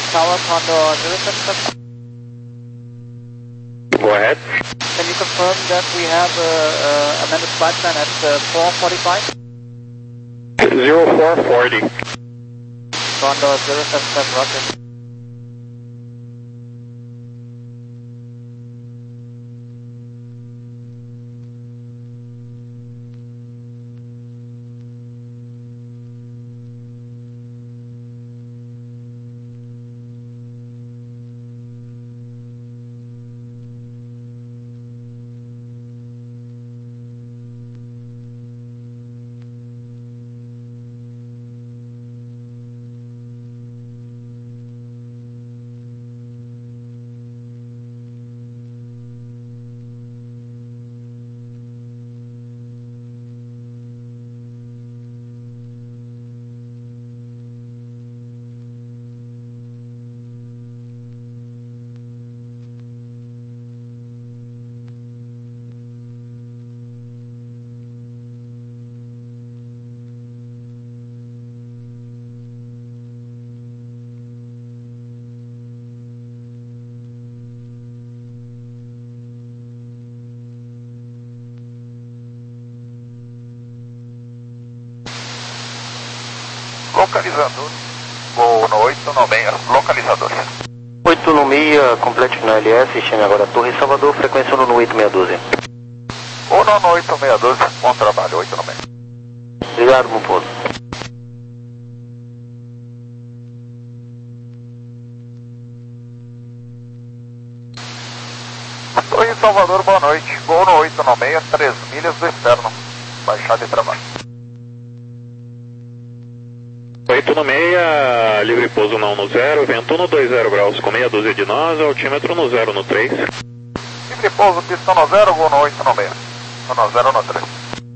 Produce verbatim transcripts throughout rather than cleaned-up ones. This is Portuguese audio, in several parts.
Tower Condor zero seven seven. Go ahead. Can you confirm that we have a, a amended flight plan at uh, four forty-five? zero four forty. Condor zero seven seven, roger. Localizador, voo no oito nove seis, localizador. oito nove seis, complete na L S, chame agora Torre Salvador, frequência um nove oito seis um dois. um nove oito seis um dois, bom trabalho, oito nove seis. Obrigado, bom pouso. Torre Salvador, boa noite, voo no oito nove seis, três milhas do externo, baixada de trabalho. oito nove seis, livre pouso não no zero, vento no dois zero graus com meia dúzia de nós, altímetro no zero no três. Livre pouso, pista no zero, voo no oito nove seis, no zero no três.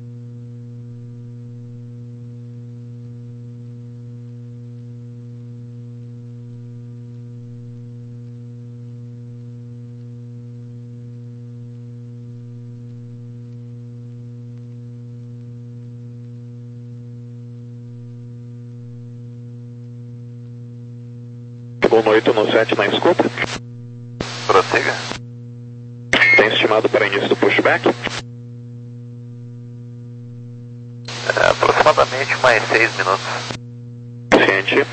Voo no oito no sete na escuta. Prossiga. Tem estimado para início do pushback? É, aproximadamente mais seis minutos. Ciente.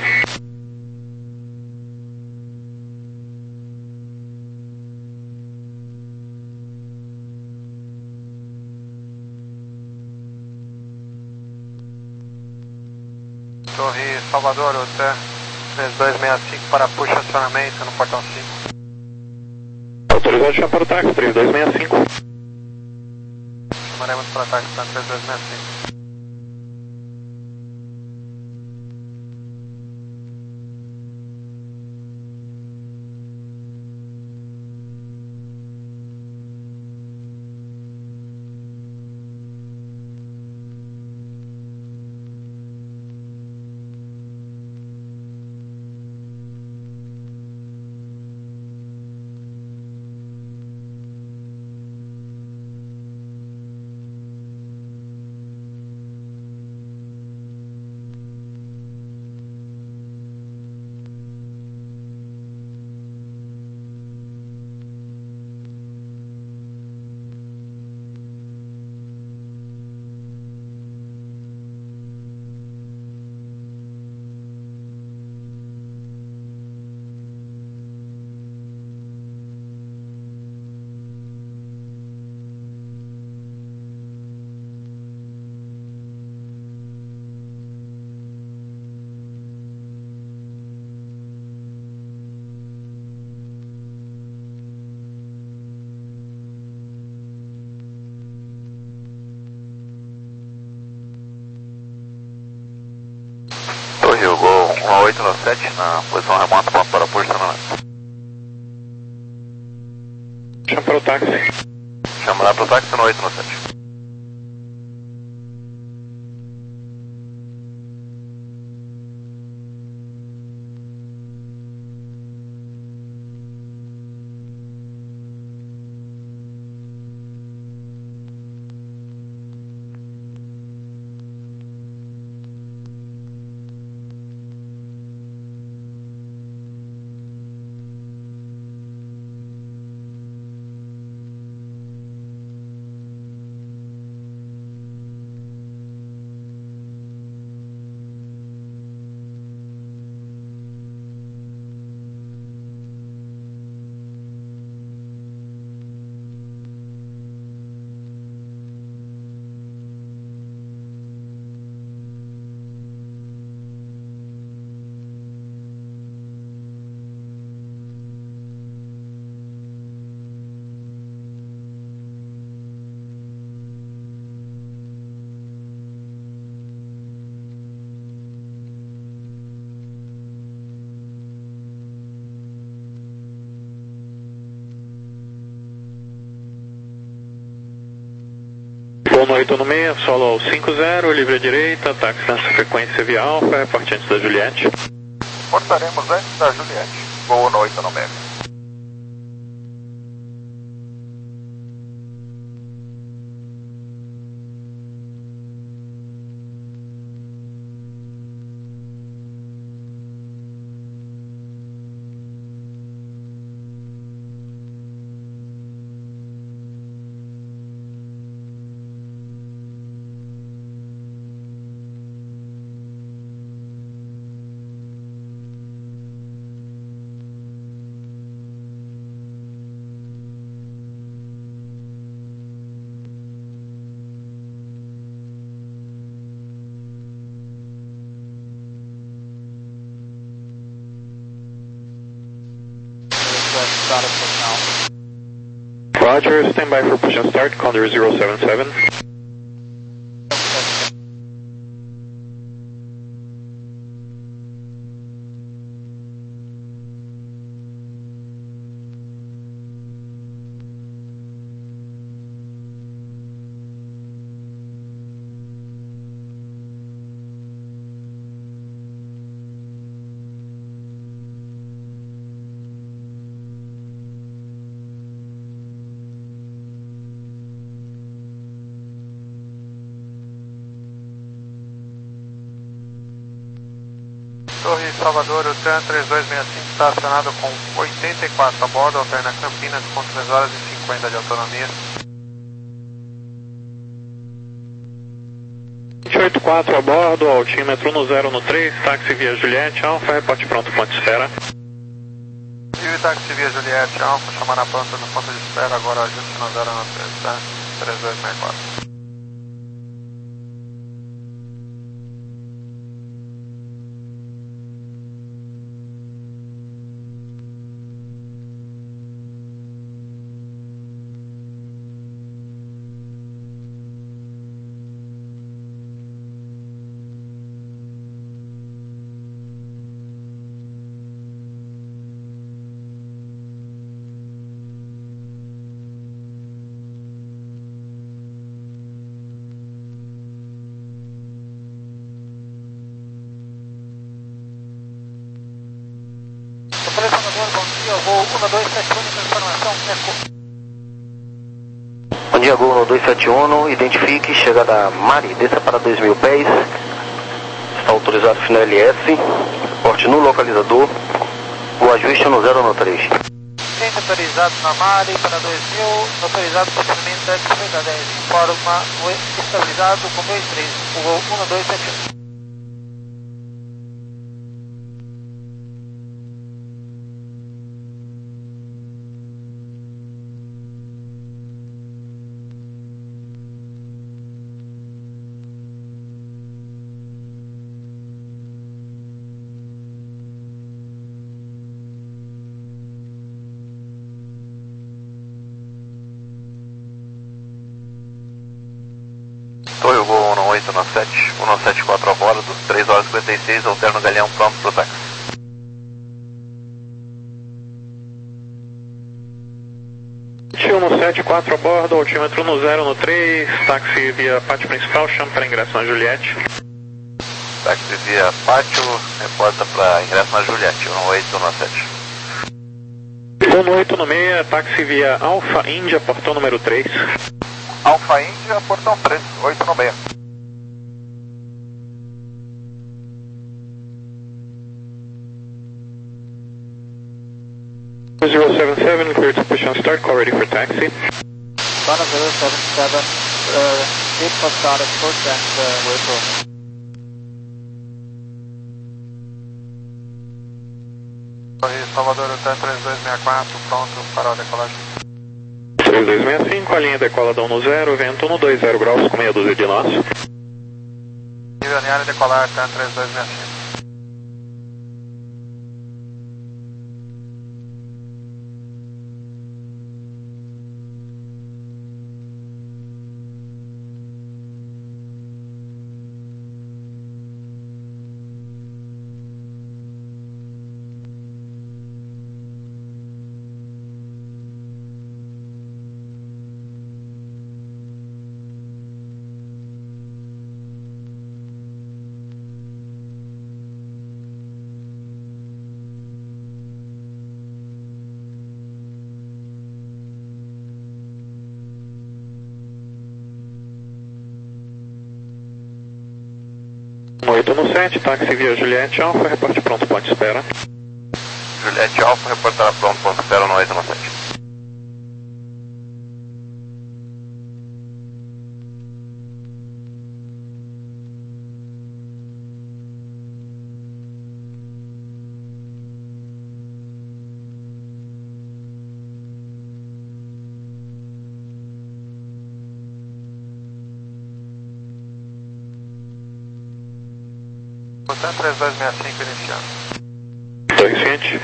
Torre Salvador, hotel três dois seis cinco para push acionamento no portão cinco. Autorizado chama para o táxi, três dois seis cinco. Chamaremos para táxi para três dois seis cinco. Torre Hugo um oito nove sete na posição remota, ponto para posicionamento. Chama para o táxi. Chama lá para o táxi no oito nove sete. um oito no meio, solo ao cinco zero, livre à direita, táxi nessa frequência via Alfa, reporte antes da Juliette. Portaremos antes da Juliette, voo no oito no meio. Roger, stand by for push and start, Condor zero seven seven. Torre Salvador, o TAM três dois seis cinco está acionado com oitenta e quatro a bordo, alterna Campinas com três horas e cinquenta de autonomia. vinte e oito quatro a bordo, altímetro no zero no três, táxi via Juliette, Alfa, reporte pronto, ponto de espera. E o táxi via Juliette, Alfa, chamar na planta no ponto de espera, agora ajuste no zero no três, tá? três dois seis quatro. Bom dia, voo um dois sete um, informação, Eco. Bom dia, Gol um dois sete um, identifique, chega da Mari, desça para dois mil pés, está autorizado final L S, porte no localizador, o ajuste no zero no três. Centro autorizado na Mari para dois mil, autorizado complemento antes da dez, informa o estabilizado com dois três, o voo um dois sete um. Torre, o voo um oito no sete, um sete quatro a bordo, três horas e cinquenta e seis, alterno Galeão pronto para o táxi. um sete quatro a bordo, altímetro no zero no três, táxi via pátio principal, chama para ingresso na Juliette. Táxi via pátio, reporta para ingresso na Juliette, um oito no sete. um oito no meio, táxi via Alfa Índia, portão número três. Alfa Índia, portão três, oito no meio. zero seven seven, clear to push and start, call ready for taxi. Connor zero seven seven, uh, gate for start, approach and uh, wait for. Torre Salvador, o TAM três dois seis quatro, pronto para a decolagem. três dois seis cinco, a linha decola da um no zero, vento um dois zero graus com meia dúzia de nós. Nível alinhado e decolar, TAM três dois seis cinco. oito um sete, táxi via Juliette Alfa, reporte pronto, ponto de espera. Juliette Alfa, reportará pronto, ponto de espera no oito um sete. Portanto, três dois seis cinco iniciando. dois sete.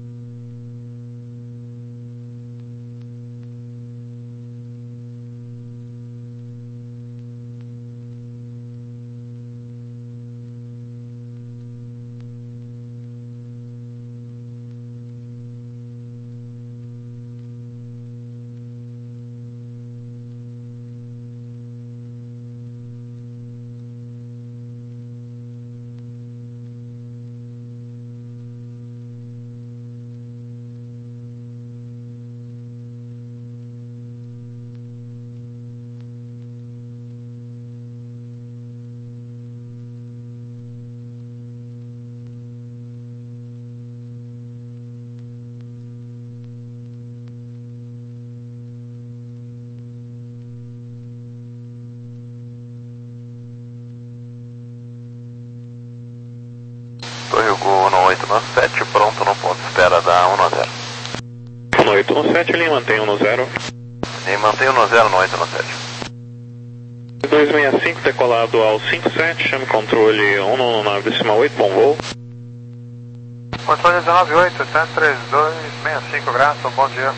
Torre Gol no oito um sete, pronto no ponto de espera da um zero. No oito um sete, linha mantém um zero. Linha mantém um zero no oito um sete. dois seis cinco, decolado ao cinco sete, chame controle um nove decimal oito, bom voo. Controle dezenove oito, três dois seis cinco, graças, bom dia.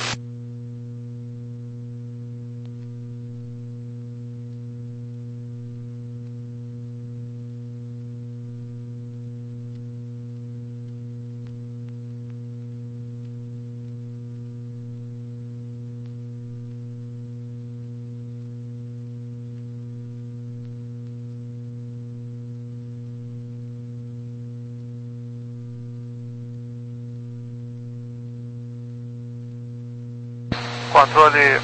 Controle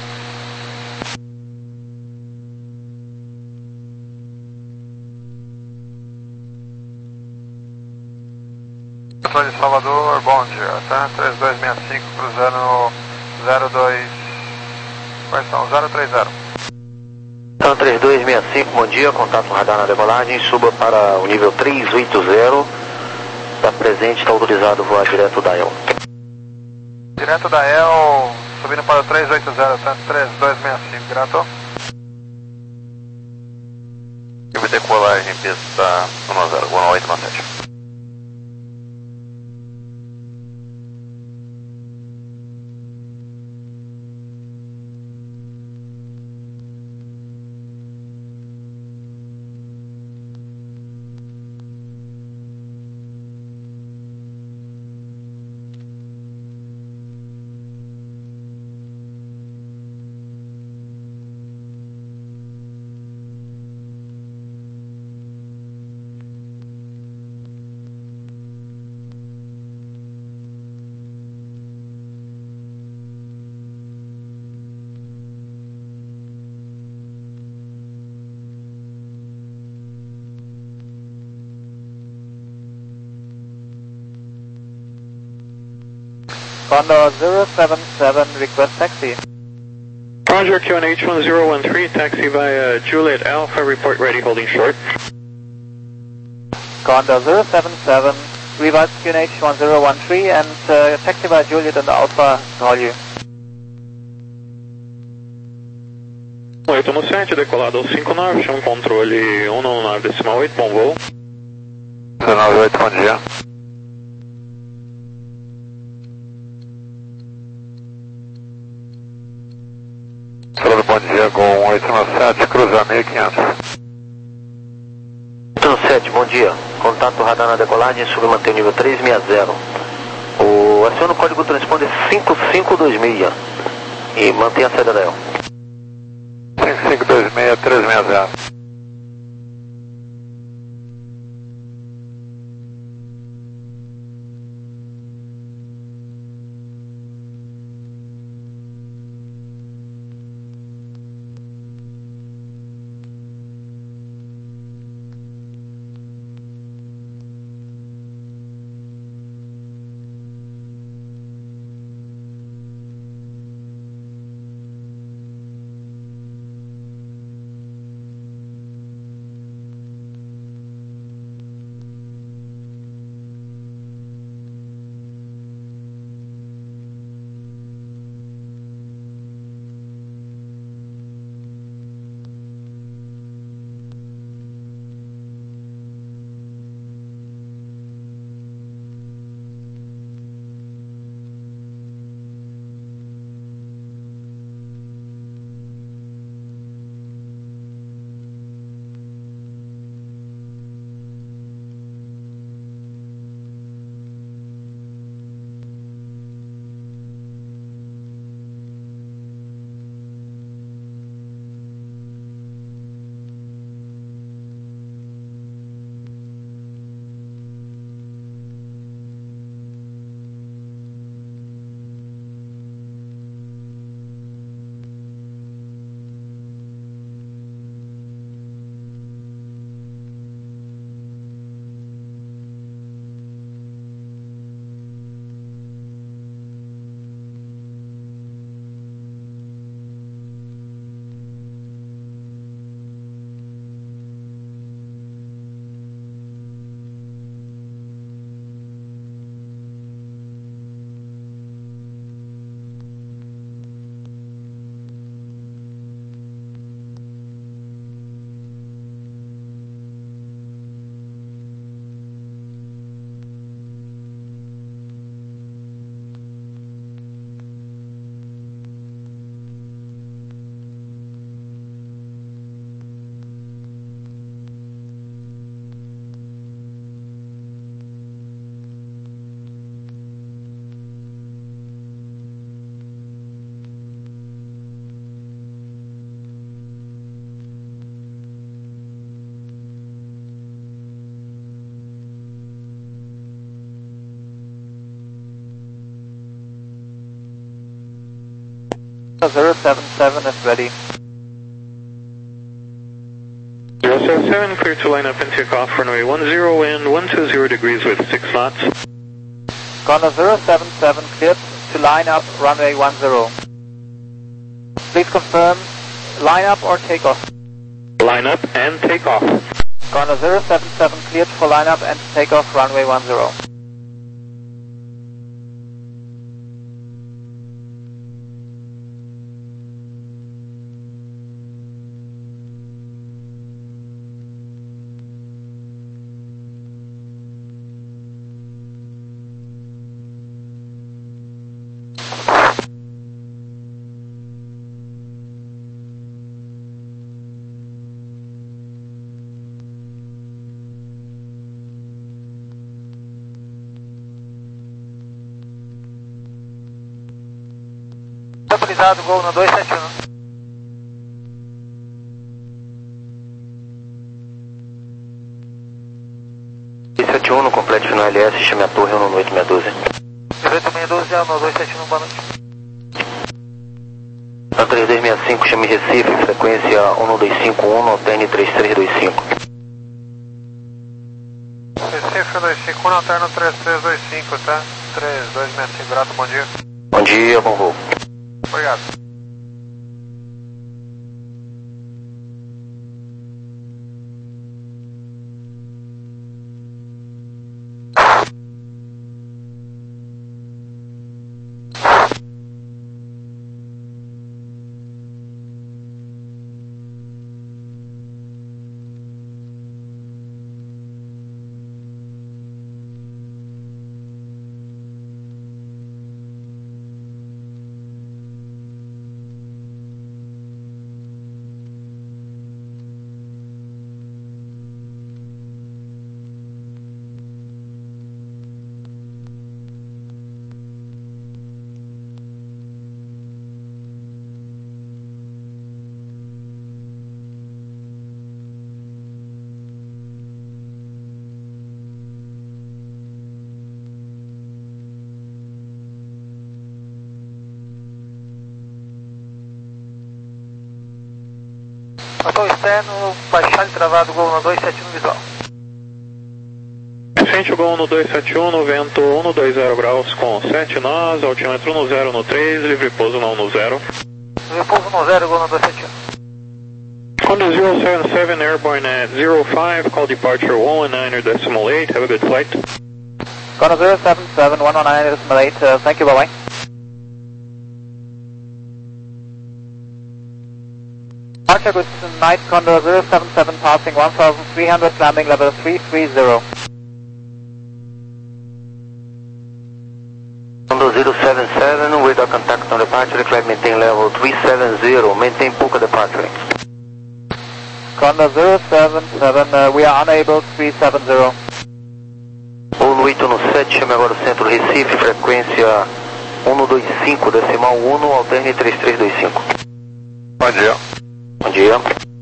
Controle Salvador, bom dia, tá? três dois seis cinco, cruzando zero dois, quais são? zero três zero. Então, três dois seis cinco, bom dia, contato radar na decolagem, suba para o nível três oito zero, está presente, está autorizado voar direto da E L. Direto da E L, subindo para o três oito zero, tá? três dois seis cinco, direto. Eu decolagem, pista um zero, um oito um sete. Condor zero seven seven, request taxi. Roger, Q N H one zero one three, taxi via Juliet Alpha, report ready, holding short. Condor zero seven seven, revise Q N H one zero one three and uh, taxi via Juliet and Alpha, call you. oito um sete, decolado ao cinco nove, chama controle um nove decimal oito, bom voo. dezenove oito, bom dia. Salve, bom dia, Gol oito um sete, cruza mil e quinhentos. oito um sete, bom dia, contato radar na decolagem, suba e mantém o nível três seis zero. O aciona o código transponder cinco cinco dois seis e mantém a saída da E L. cinco cinco dois seis, três seis zero. zero seven seven is ready. zero seven seven, clear to line up and take off runway one zero and one two zero degrees with six knots. Condor zero seven seven cleared to line up runway one zero. Please confirm line up or take off. Line up and take off. Condor zero seven seven cleared for line up and take off runway one zero. Estabilizado, Gol no dois sete um. dois sete um, complete final L S, chame a torre um oito seis um dois. oito seis um dois, é no dois sete um, boa noite. Na três dois seis cinco, chame Recife, frequência um dois cinco um, alterne três três dois cinco. Recife um dois cinco um, alterno três três dois cinco, tá? três dois seis cinco, grato, bom dia. Bom dia, bom voo. Obrigado. Motor externo, baixar travado, Gol no dois sete um visual. Frente Gol no dois sete um, no vento um dois zero graus com sete nós, altímetro um zero no três, livre pouso na um zero. Livre pouso no zero, Gol no dois sete um. Honda zero seven seven, airborne at zero five, call departure one nine decimal eight, have a good flight. Condor zero seven seven, one nine decimal eight, uh, thank you, bye bye. Departure good night, Condor zero seven seven passing one thousand three hundred, landing level three three zero. Condor zero seven seven, with a contact on departure, climb maintain level three seven zero, maintain Puka departure. Condor zero seven seven, uh, we are unable three seven zero. um oito sete, chame agora o centro Recife, frequência um dois cinco, decimal um, alterne três três dois cinco. Bom dia. Bom dia.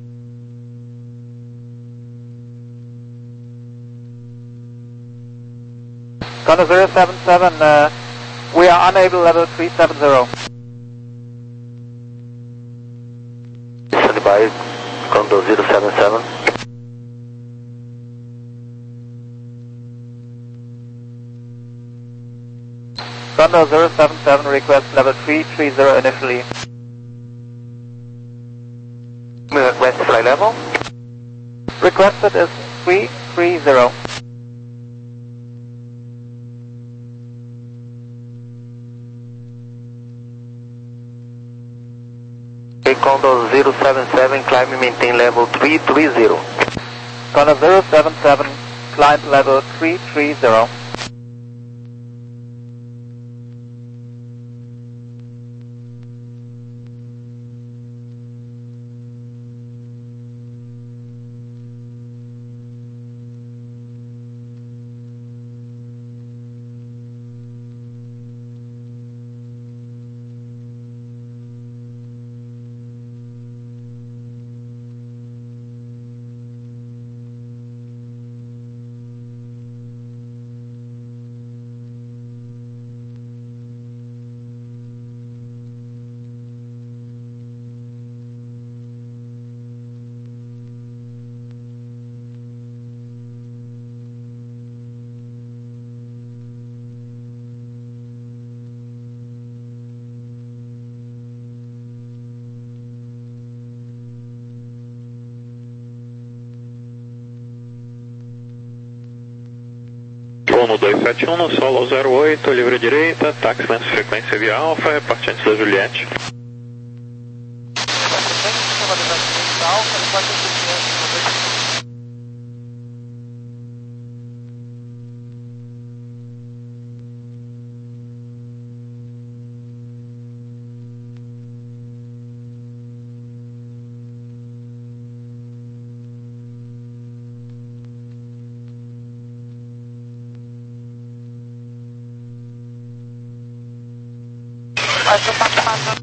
Condor zero seven seven, uh, we are unable level three seven zero. Stand by, Condor zero seven seven. Condor zero seven seven, request level three three zero initially. Request flight level? Requested is three three zero. Okay, Condor zero seven seven, climb and maintain level three three zero. Condor zero seven seven, climb level three three zero. um dois sete um no solo zero oito, livre direita, táxi lento frequência via Alfa, repartente da Juliette. Mas não tá passando.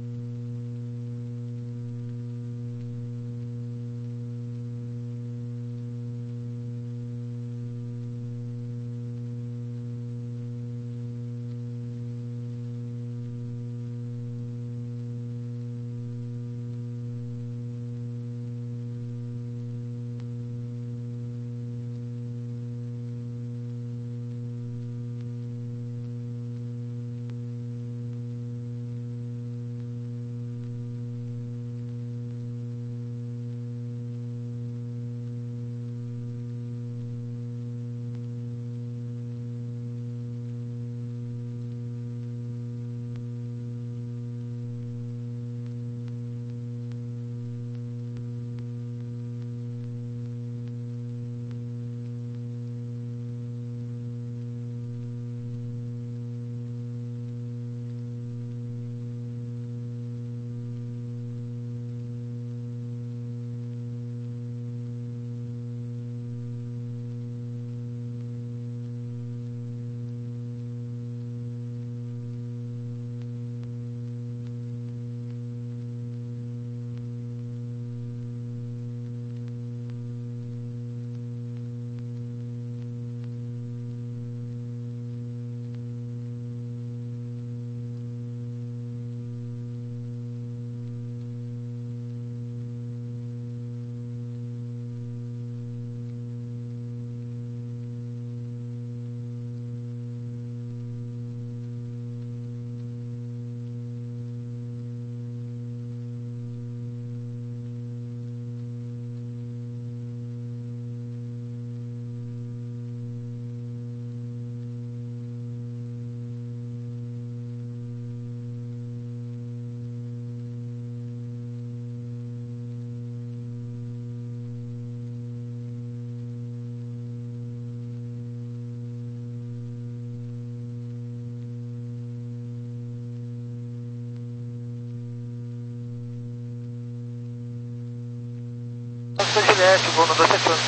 Juliette, voo no dois sete um.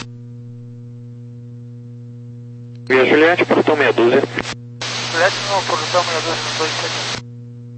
Via Juliette, portão meia dúzia. Juliette no portão meia dúzia no dois sete um.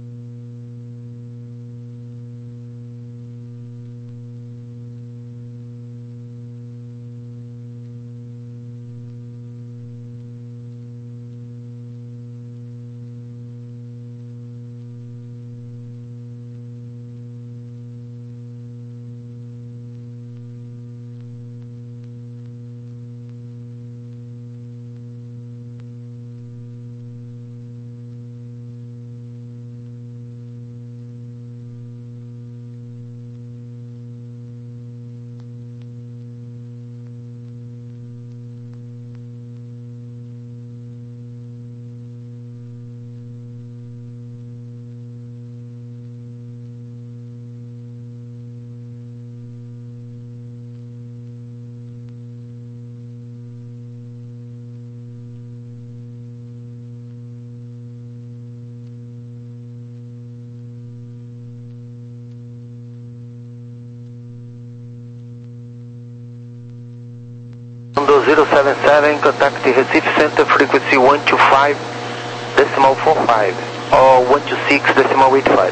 zero seven seven, contact Recife Center, frequency one two five decimal four five or one two six decimal eight five.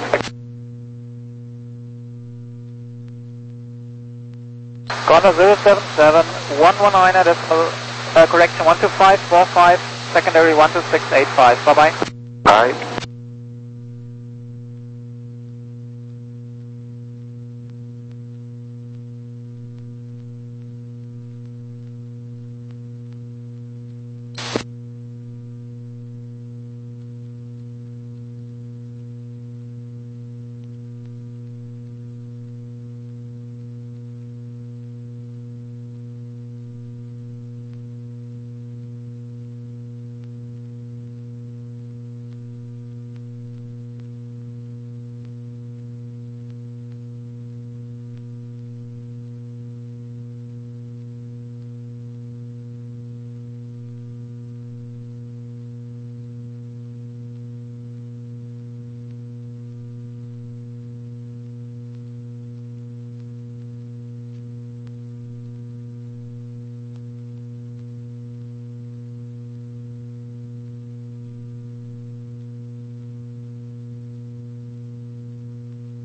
Ghana zero seven seven, one one nine decimal, uh, correction one two five four five, secondary one two six eight five, bye bye. Bye.